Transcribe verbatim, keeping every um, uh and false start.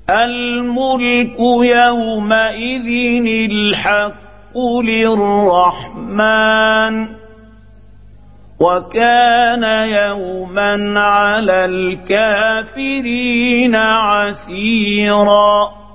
الملك يومئذ الحق للرحمن وكان يوما على الكافرين عسيرا.